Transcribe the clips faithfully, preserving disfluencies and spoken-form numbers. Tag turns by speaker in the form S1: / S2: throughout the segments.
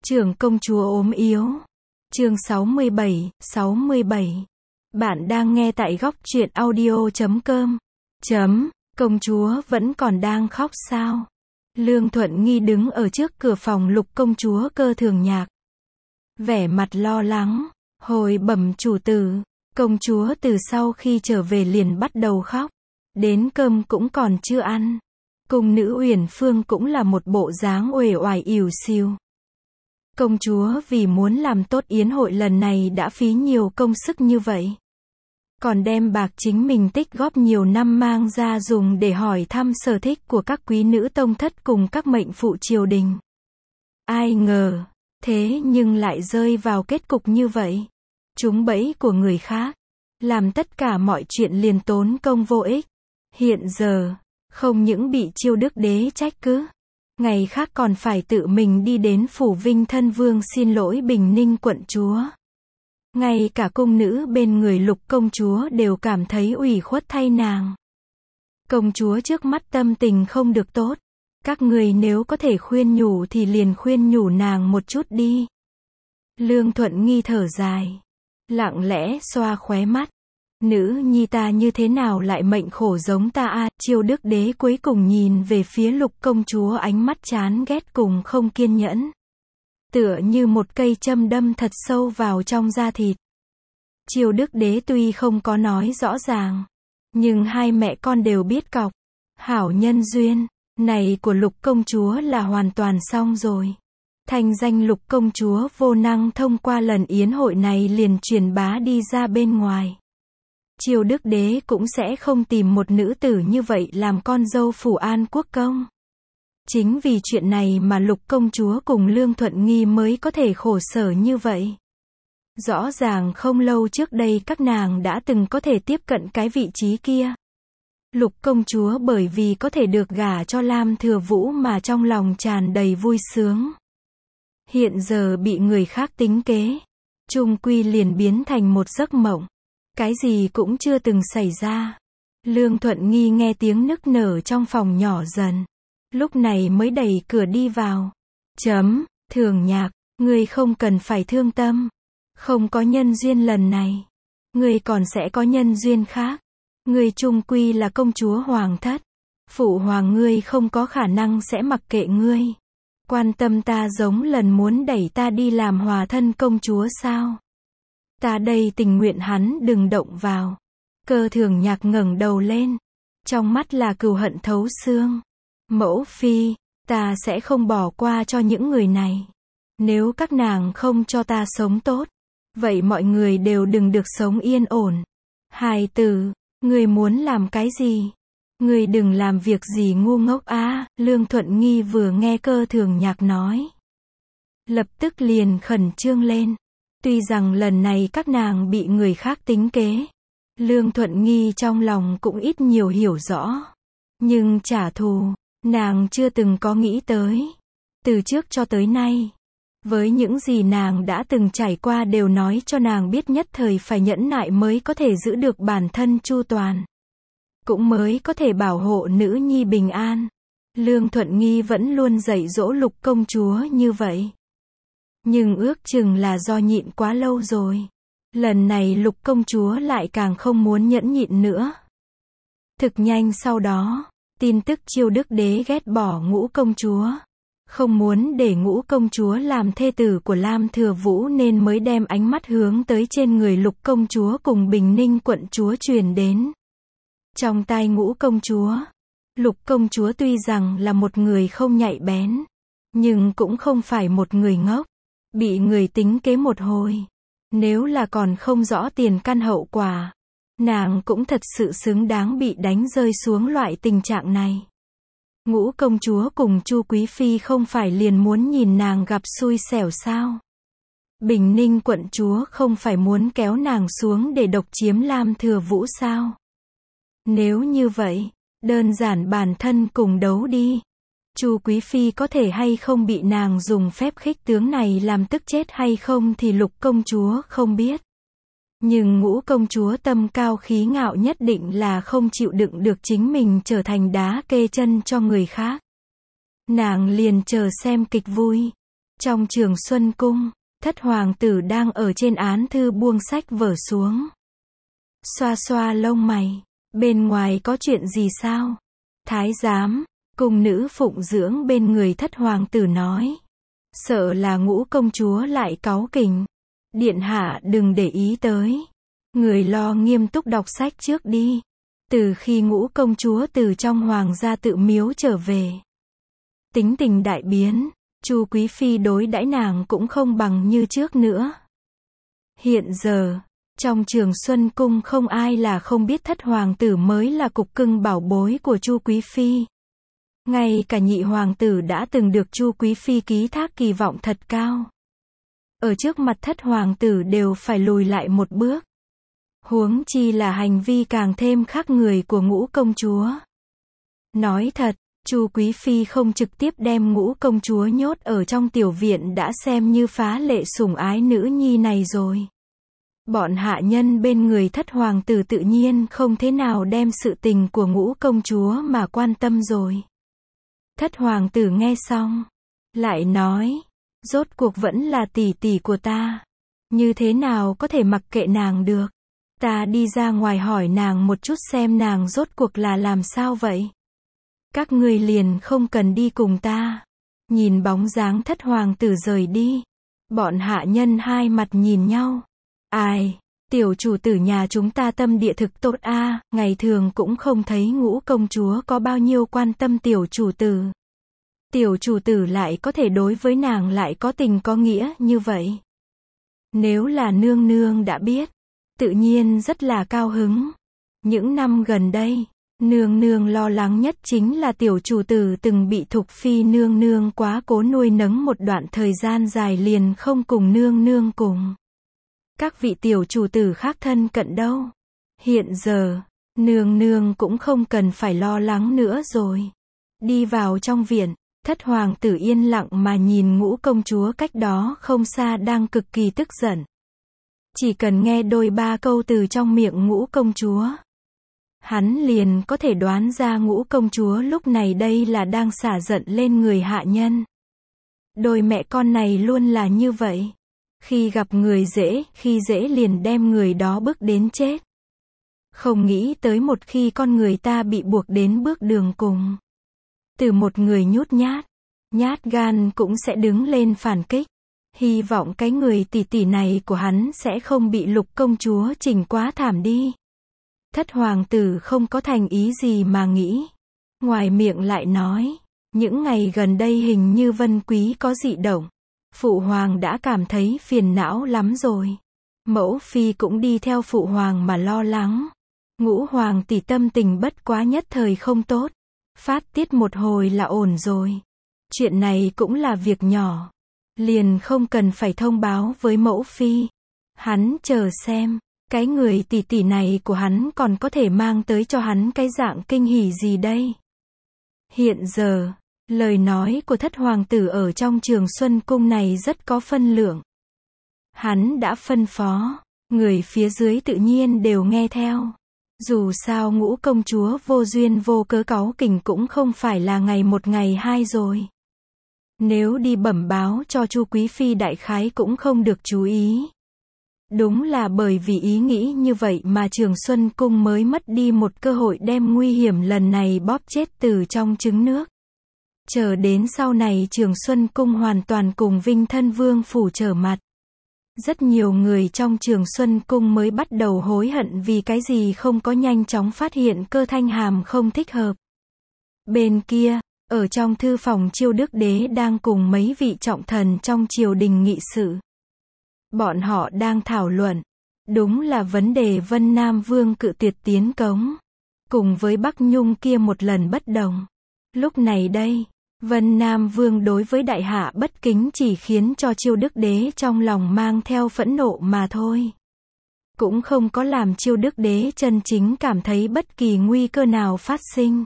S1: Trưởng công chúa ốm yếu. Chương sáu mươi bảy, sáu mươi bảy. Bạn đang nghe tại góc truyện audio chấm com. Chấm, công chúa vẫn còn đang khóc sao? Lương Thuận Nghi đứng ở trước cửa phòng Lục công chúa Cơ Thường Nhạc. Vẻ mặt lo lắng, hồi bẩm chủ tử, công chúa từ sau khi trở về liền bắt đầu khóc. Đến cơm cũng còn chưa ăn. Cung nữ Uyển Phương cũng là một bộ dáng uể oải ỉu xìu. Công chúa vì muốn làm tốt yến hội lần này đã phí nhiều công sức như vậy. Còn đem bạc chính mình tích góp nhiều năm mang ra dùng để hỏi thăm sở thích của các quý nữ tông thất cùng các mệnh phụ triều đình. Ai ngờ, thế nhưng lại rơi vào kết cục như vậy. Trúng bẫy của người khác. Làm tất cả mọi chuyện liền tốn công vô ích. Hiện giờ, không những bị Chiêu Đức Đế trách cứ, ngày khác còn phải tự mình đi đến phủ Vinh Thân Vương xin lỗi Bình Ninh quận chúa. Ngay cả cung nữ bên người Lục công chúa đều cảm thấy ủy khuất thay nàng. Công chúa trước mắt tâm tình không được tốt. Các người nếu có thể khuyên nhủ thì liền khuyên nhủ nàng một chút đi. Lương Thuận Nghi thở dài, lặng lẽ xoa khóe mắt. Nữ nhi ta như thế nào lại mệnh khổ giống ta a? Chiêu Đức Đế cuối cùng nhìn về phía Lục công chúa ánh mắt chán ghét cùng không kiên nhẫn. Tựa như một cây châm đâm thật sâu vào trong da thịt. Chiêu Đức Đế tuy không có nói rõ ràng, nhưng hai mẹ con đều biết cọc. Hảo nhân duyên này của Lục công chúa là hoàn toàn xong rồi. Thanh danh Lục công chúa vô năng thông qua lần yến hội này liền truyền bá đi ra bên ngoài. Chiêu Đức Đế cũng sẽ không tìm một nữ tử như vậy làm con dâu phủ An Quốc công. Chính vì chuyện này mà Lục công chúa cùng Lương Thuận Nghi mới có thể khổ sở như vậy. Rõ ràng không lâu trước đây các nàng đã từng có thể tiếp cận cái vị trí kia. Lục công chúa bởi vì có thể được gả cho Lam Thừa Vũ mà trong lòng tràn đầy vui sướng. Hiện giờ bị người khác tính kế, chung quy liền biến thành một giấc mộng. Cái gì cũng chưa từng xảy ra. Lương Thuận Nghi nghe tiếng nức nở trong phòng nhỏ dần. Lúc này mới đẩy cửa đi vào. Chấm, Thường Nhạc, ngươi không cần phải thương tâm. Không có nhân duyên lần này. Ngươi còn sẽ có nhân duyên khác. Ngươi chung quy là công chúa hoàng thất. Phụ hoàng ngươi không có khả năng sẽ mặc kệ ngươi. Quan tâm ta giống lần muốn đẩy ta đi làm hòa thân công chúa sao? Ta đây tình nguyện hắn đừng động vào. Cơ Thường Nhạc ngẩng đầu lên. Trong mắt là cừu hận thấu xương. Mẫu phi, ta sẽ không bỏ qua cho những người này. Nếu các nàng không cho ta sống tốt, vậy mọi người đều đừng được sống yên ổn. Hài tử, ngươi muốn làm cái gì? Ngươi đừng làm việc gì ngu ngốc á. Lương Thuận Nghi vừa nghe Cơ Thường Nhạc nói, lập tức liền khẩn trương lên. Tuy rằng lần này các nàng bị người khác tính kế, Lương Thuận Nghi trong lòng cũng ít nhiều hiểu rõ. Nhưng trả thù, nàng chưa từng có nghĩ tới. Từ trước cho tới nay, với những gì nàng đã từng trải qua đều nói cho nàng biết nhất thời phải nhẫn nại mới có thể giữ được bản thân chu toàn. Cũng mới có thể bảo hộ nữ nhi bình an. Lương Thuận Nghi vẫn luôn dạy dỗ Lục công chúa như vậy. Nhưng ước chừng là do nhịn quá lâu rồi. Lần này Lục công chúa lại càng không muốn nhẫn nhịn nữa. Thực nhanh sau đó, tin tức Chiêu Đức Đế ghét bỏ Ngũ công chúa. Không muốn để Ngũ công chúa làm thê tử của Lam Thừa Vũ nên mới đem ánh mắt hướng tới trên người Lục công chúa cùng Bình Ninh quận chúa truyền đến. Trong tai Ngũ công chúa, Lục công chúa tuy rằng là một người không nhạy bén, nhưng cũng không phải một người ngốc. Bị người tính kế một hồi, nếu là còn không rõ tiền căn hậu quả, nàng cũng thật sự xứng đáng bị đánh rơi xuống loại tình trạng này. Ngũ công chúa cùng Chu Quý Phi không phải liền muốn nhìn nàng gặp xui xẻo sao? Bình Ninh quận chúa không phải muốn kéo nàng xuống để độc chiếm Lam Thừa Vũ sao? Nếu như vậy, đơn giản bản thân cùng đấu đi. Chu Quý Phi có thể hay không bị nàng dùng phép khích tướng này làm tức chết hay không thì Lục công chúa không biết. Nhưng Ngũ công chúa tâm cao khí ngạo nhất định là không chịu đựng được chính mình trở thành đá kê chân cho người khác. Nàng liền chờ xem kịch vui. Trong Trường Xuân Cung, thất hoàng tử đang ở trên án thư buông sách vở xuống. Xoa xoa lông mày, bên ngoài có chuyện gì sao? Thái giám, cung nữ phụng dưỡng bên người thất hoàng tử nói. Sợ là Ngũ công chúa lại cáu kỉnh. Điện hạ đừng để ý tới. Người lo nghiêm túc đọc sách trước đi. Từ khi Ngũ công chúa từ trong hoàng gia tự miếu trở về, tính tình đại biến, Chu quý phi đối đãi nàng cũng không bằng như trước nữa. Hiện giờ, trong Trường Xuân Cung không ai là không biết thất hoàng tử mới là cục cưng bảo bối của Chu quý phi. Ngay cả nhị hoàng tử đã từng được Chu quý phi ký thác kỳ vọng thật cao. Ở trước mặt thất hoàng tử đều phải lùi lại một bước. Huống chi là hành vi càng thêm khác người của Ngũ công chúa. Nói thật, Chu quý phi không trực tiếp đem Ngũ công chúa nhốt ở trong tiểu viện đã xem như phá lệ sủng ái nữ nhi này rồi. Bọn hạ nhân bên người thất hoàng tử tự nhiên không thế nào đem sự tình của Ngũ công chúa mà quan tâm rồi. Thất hoàng tử nghe xong, lại nói, rốt cuộc vẫn là tỷ tỷ của ta. Như thế nào có thể mặc kệ nàng được? Ta đi ra ngoài hỏi nàng một chút xem nàng rốt cuộc là làm sao vậy? Các ngươi liền không cần đi cùng ta. Nhìn bóng dáng thất hoàng tử rời đi. Bọn hạ nhân hai mặt nhìn nhau. Ai? Tiểu chủ tử nhà chúng ta tâm địa thực tốt a, à, ngày thường cũng không thấy Ngũ công chúa có bao nhiêu quan tâm tiểu chủ tử. Tiểu chủ tử lại có thể đối với nàng lại có tình có nghĩa như vậy. Nếu là nương nương đã biết, tự nhiên rất là cao hứng. Những năm gần đây, nương nương lo lắng nhất chính là tiểu chủ tử từng bị Thục phi nương nương quá cố nuôi nấng một đoạn thời gian dài liền không cùng nương nương cùng. Các vị tiểu chủ tử khác thân cận đâu. Hiện giờ, nương nương cũng không cần phải lo lắng nữa rồi. Đi vào trong viện, thất hoàng tử yên lặng mà nhìn Ngũ công chúa cách đó không xa đang cực kỳ tức giận. Chỉ cần nghe đôi ba câu từ trong miệng Ngũ công chúa, hắn liền có thể đoán ra Ngũ công chúa lúc này đây là đang xả giận lên người hạ nhân. Đôi mẹ con này luôn là như vậy. Khi gặp người dễ, khi dễ liền đem người đó bước đến chết. Không nghĩ tới một khi con người ta bị buộc đến bước đường cùng. Từ một người nhút nhát, nhát gan cũng sẽ đứng lên phản kích. Hy vọng cái người tỷ tỷ này của hắn sẽ không bị Lục công chúa chỉnh quá thảm đi. Thất hoàng tử không có thành ý gì mà nghĩ. Ngoài miệng lại nói, những ngày gần đây hình như Vân Quý có dị động. Phụ hoàng đã cảm thấy phiền não lắm rồi. Mẫu phi cũng đi theo phụ hoàng mà lo lắng. Ngũ hoàng tỷ tâm tình bất quá nhất thời không tốt. Phát tiết một hồi là ổn rồi. Chuyện này cũng là việc nhỏ. Liền không cần phải thông báo với mẫu phi. Hắn chờ xem, cái người tỷ tỷ này của hắn còn có thể mang tới cho hắn cái dạng kinh hỉ gì đây. Hiện giờ, lời nói của thất hoàng tử ở trong Trường Xuân Cung này rất có phân lượng. Hắn đã phân phó, người phía dưới tự nhiên đều nghe theo. Dù sao Ngũ công chúa vô duyên vô cớ cáu kỉnh cũng không phải là ngày một ngày hai rồi. Nếu đi bẩm báo cho Chu quý phi đại khái cũng không được chú ý. Đúng là bởi vì ý nghĩ như vậy mà Trường Xuân Cung mới mất đi một cơ hội đem nguy hiểm lần này bóp chết từ trong trứng nước. Chờ đến sau này Trường Xuân Cung hoàn toàn cùng Vinh Thân Vương phủ trở mặt. Rất nhiều người trong Trường Xuân Cung mới bắt đầu hối hận vì cái gì không có nhanh chóng phát hiện Cơ Thanh Hàm không thích hợp. Bên kia, ở trong thư phòng Chiêu Đức Đế đang cùng mấy vị trọng thần trong triều đình nghị sự. Bọn họ đang thảo luận. Đúng là vấn đề Vân Nam Vương cự tuyệt tiến cống. Cùng với Bắc Nhung kia một lần bất đồng. Lúc này đây, Vân Nam Vương đối với đại hạ bất kính chỉ khiến cho Chiêu Đức Đế trong lòng mang theo phẫn nộ mà thôi. Cũng không có làm Chiêu Đức Đế chân chính cảm thấy bất kỳ nguy cơ nào phát sinh.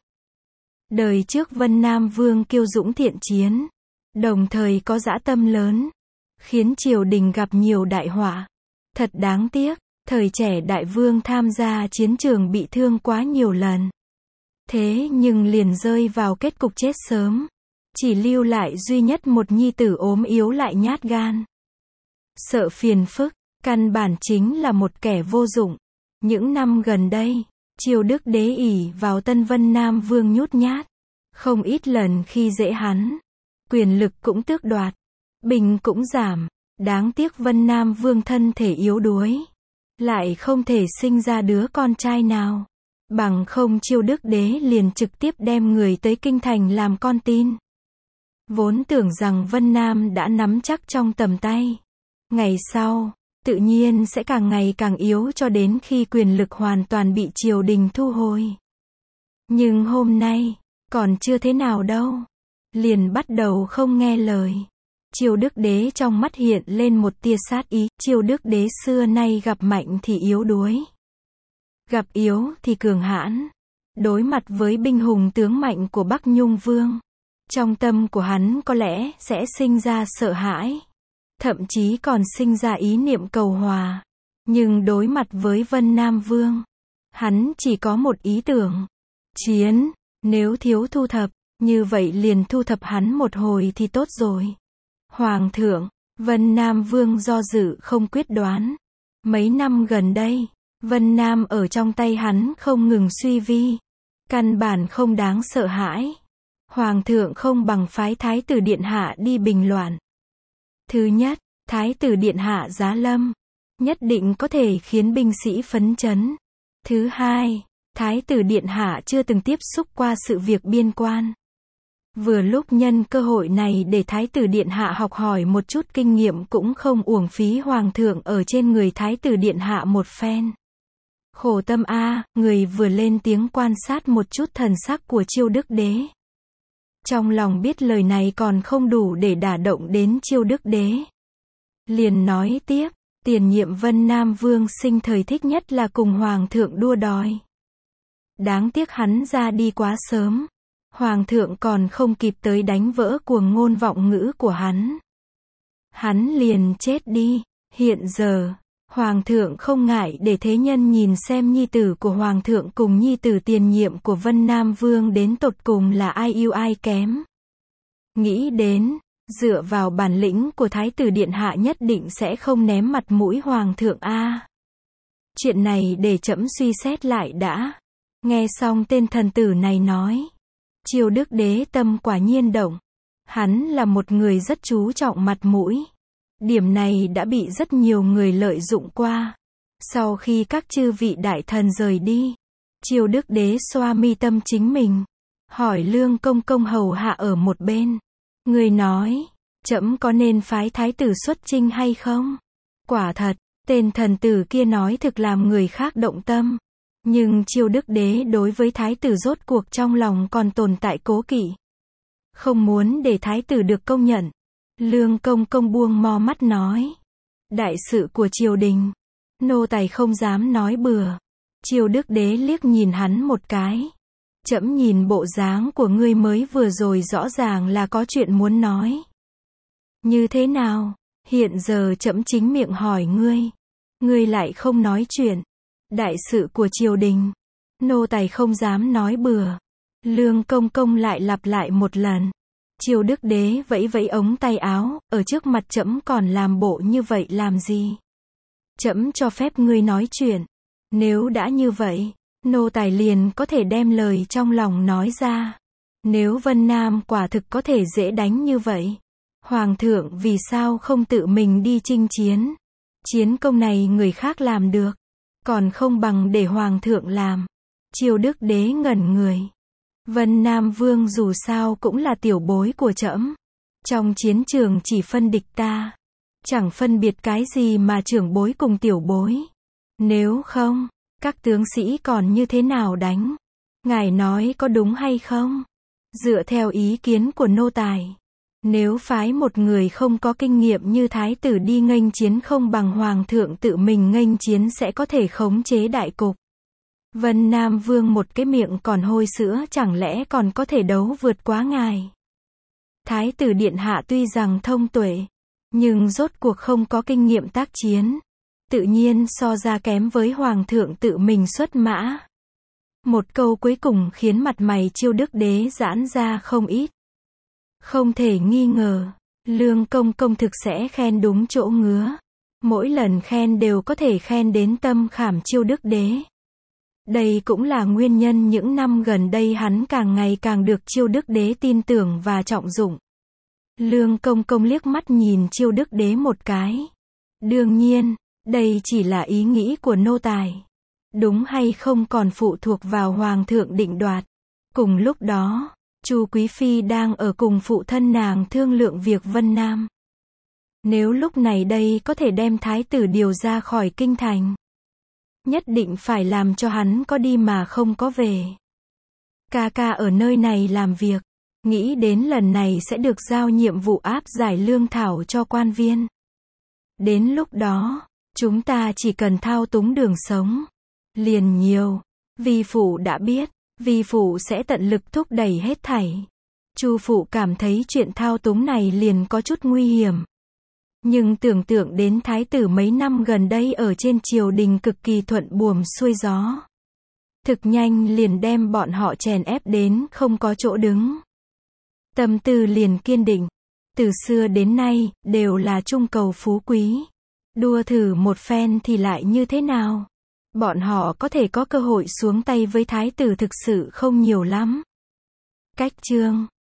S1: Đời trước Vân Nam Vương kiêu dũng thiện chiến, đồng thời có dã tâm lớn, khiến triều đình gặp nhiều đại họa. Thật đáng tiếc, thời trẻ đại vương tham gia chiến trường bị thương quá nhiều lần. Thế nhưng liền rơi vào kết cục chết sớm. chỉ lưu lại duy nhất một nhi tử ốm yếu lại nhát gan. Sợ phiền phức, căn bản chính là một kẻ vô dụng. Những năm gần đây, Triều Đức Đế ỷ vào Tân Vân Nam Vương nhút nhát, không ít lần khi dễ hắn, quyền lực cũng tước đoạt, bình cũng giảm, đáng tiếc Vân Nam Vương thân thể yếu đuối, lại không thể sinh ra đứa con trai nào, bằng không Triều Đức Đế liền trực tiếp đem người tới kinh thành làm con tin. Vốn tưởng rằng Vân Nam đã nắm chắc trong tầm tay, ngày sau, tự nhiên sẽ càng ngày càng yếu cho đến khi quyền lực hoàn toàn bị triều đình thu hồi. Nhưng hôm nay, còn chưa thế nào đâu. Liền bắt đầu không nghe lời. Triều Đức Đế trong mắt hiện lên một tia sát ý. Triều Đức Đế xưa nay gặp mạnh thì yếu đuối, gặp yếu thì cường hãn. Đối mặt với binh hùng tướng mạnh của Bắc Nhung Vương, trong tâm của hắn có lẽ sẽ sinh ra sợ hãi, thậm chí còn sinh ra ý niệm cầu hòa. Nhưng đối mặt với Vân Nam Vương, hắn chỉ có một ý tưởng: chiến. Nếu thiếu thu thập, như vậy liền thu thập hắn một hồi thì tốt rồi. Hoàng thượng, Vân Nam Vương do dự không quyết đoán. Mấy năm gần đây, Vân Nam ở trong tay hắn không ngừng suy vi, căn bản không đáng sợ hãi. Hoàng thượng không bằng phái Thái tử Điện Hạ đi bình loạn. Thứ nhất, Thái tử Điện Hạ giá lâm, nhất định có thể khiến binh sĩ phấn chấn. Thứ hai, Thái tử Điện Hạ chưa từng tiếp xúc qua sự việc biên quan. Vừa lúc nhân cơ hội này để Thái tử Điện Hạ học hỏi một chút kinh nghiệm cũng không uổng phí Hoàng thượng ở trên người Thái tử Điện Hạ một phen. Khổ tâm a, người vừa lên tiếng quan sát một chút thần sắc của Triều Đức Đế. Trong lòng biết lời này còn không đủ để đả động đến Triều Đức Đế. Liền nói tiếp, tiền nhiệm Vân Nam Vương sinh thời thích nhất là cùng Hoàng thượng đua đòi. Đáng tiếc hắn ra đi quá sớm. Hoàng thượng còn không kịp tới đánh vỡ cuồng ngôn vọng ngữ của hắn. Hắn liền chết đi. Hiện giờ, Hoàng thượng không ngại để thế nhân nhìn xem nhi tử của Hoàng thượng cùng nhi tử tiền nhiệm của Vân Nam Vương đến tột cùng là ai ưu ai kém. Nghĩ đến, dựa vào bản lĩnh của Thái tử Điện Hạ nhất định sẽ không ném mặt mũi Hoàng thượng a. Chuyện này để trẫm suy xét lại đã. Nghe xong tên thần tử này nói, Triều Đức Đế tâm quả nhiên động. Hắn là một người rất chú trọng mặt mũi. Điểm này đã bị rất nhiều người lợi dụng qua. Sau khi các chư vị đại thần rời đi, Triều Đức Đế xoa mi tâm chính mình, hỏi Lương Công Công hầu hạ ở một bên. Người nói, trẫm có nên phái thái tử xuất chinh hay không? Quả thật, tên thần tử kia nói thực làm người khác động tâm. Nhưng Triều Đức Đế đối với thái tử rốt cuộc trong lòng còn tồn tại cố kỵ. Không muốn để thái tử được công nhận. Lương Công Công buông mo mắt nói. Đại sự của triều đình, nô tài không dám nói bừa. Triều Đức Đế liếc nhìn hắn một cái. Trẫm nhìn bộ dáng của ngươi mới vừa rồi rõ ràng là có chuyện muốn nói. Như thế nào? Hiện giờ trẫm chính miệng hỏi ngươi, ngươi lại không nói chuyện. Đại sự của triều đình, nô tài không dám nói bừa. Lương Công Công lại lặp lại một lần. Triều Đức Đế vẫy vẫy ống tay áo, ở trước mặt trẫm còn làm bộ như vậy làm gì? Trẫm cho phép ngươi nói chuyện. Nếu đã như vậy, nô tài liền có thể đem lời trong lòng nói ra. Nếu Vân Nam quả thực có thể dễ đánh như vậy, Hoàng thượng vì sao không tự mình đi chinh chiến? Chiến công này người khác làm được, còn không bằng để Hoàng thượng làm. Triều Đức Đế ngẩn người. Vân Nam Vương dù sao cũng là tiểu bối của trẫm. Trong chiến trường chỉ phân địch ta, chẳng phân biệt cái gì mà trưởng bối cùng tiểu bối. Nếu không, các tướng sĩ còn như thế nào đánh? Ngài nói có đúng hay không? Dựa theo ý kiến của nô tài, nếu phái một người không có kinh nghiệm như thái tử đi nghênh chiến không bằng Hoàng thượng tự mình nghênh chiến sẽ có thể khống chế đại cục. Vân Nam Vương một cái miệng còn hôi sữa chẳng lẽ còn có thể đấu vượt quá ngài? Thái tử Điện Hạ tuy rằng thông tuệ, nhưng rốt cuộc không có kinh nghiệm tác chiến. Tự nhiên so ra kém với Hoàng thượng tự mình xuất mã. Một câu cuối cùng khiến mặt mày Triều Đức Đế giãn ra không ít. Không thể nghi ngờ, Lương Công Công thực sẽ khen đúng chỗ ngứa. Mỗi lần khen đều có thể khen đến tâm khảm Chiêu Đức Đế. Đây cũng là nguyên nhân những năm gần đây hắn càng ngày càng được Chiêu Đức Đế tin tưởng và trọng dụng. Lương Công Công liếc mắt nhìn Chiêu Đức Đế một cái. Đương nhiên, đây chỉ là ý nghĩ của nô tài. Đúng hay không còn phụ thuộc vào Hoàng thượng định đoạt. Cùng lúc đó, Chu Quý Phi đang ở cùng phụ thân nàng thương lượng việc Vân Nam. Nếu lúc này đây có thể đem thái tử điều ra khỏi kinh thành, nhất định phải làm cho hắn có đi mà không có về. Ca ca ở nơi này làm việc, nghĩ đến lần này sẽ được giao nhiệm vụ áp giải lương thảo cho quan viên. Đến lúc đó, chúng ta chỉ cần thao túng đường sống. Liền nhiều. Vi phụ đã biết, vi phụ sẽ tận lực thúc đẩy hết thảy. Chu phụ cảm thấy chuyện thao túng này liền có chút nguy hiểm. Nhưng tưởng tượng đến thái tử mấy năm gần đây ở trên triều đình cực kỳ thuận buồm xuôi gió. Thực nhanh liền đem bọn họ chèn ép đến không có chỗ đứng. Tâm tư liền kiên định. Từ xưa đến nay, đều là trung cầu phú quý. Đua thử một phen thì lại như thế nào? Bọn họ có thể có cơ hội xuống tay với thái tử thực sự không nhiều lắm. Cách chương